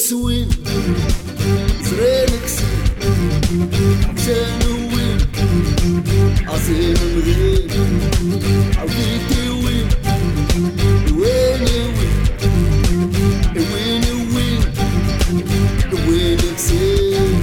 سوين زرينك سين تانوين عظيم مغيب عوديتي وين وين وين وين وينك سين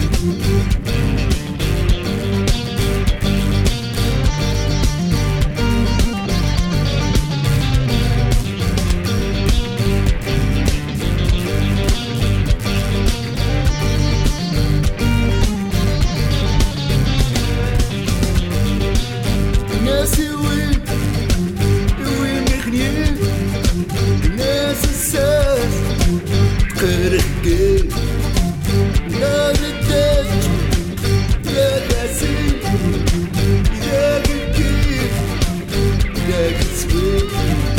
ناسي وين وين مخنيين ناس الساس قرقين لا رداك يا غاسين يا كيف يا كسوين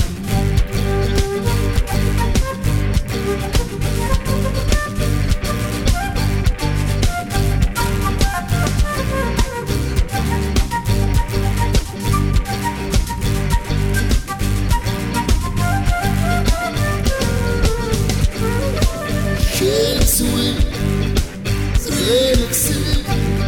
سوين زرينك سين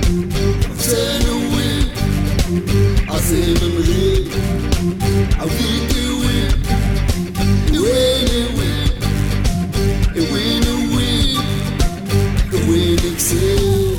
تانوين عظيم مغيب عوديتي وين وين وين وين وينك سين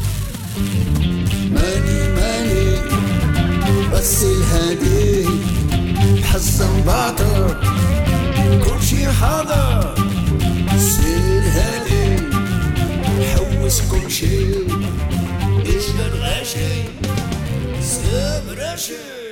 ماني بس الهادي حزن باطر كل شي حاضر سير هادي حوس كل شي ايش الغاشي سلام راشي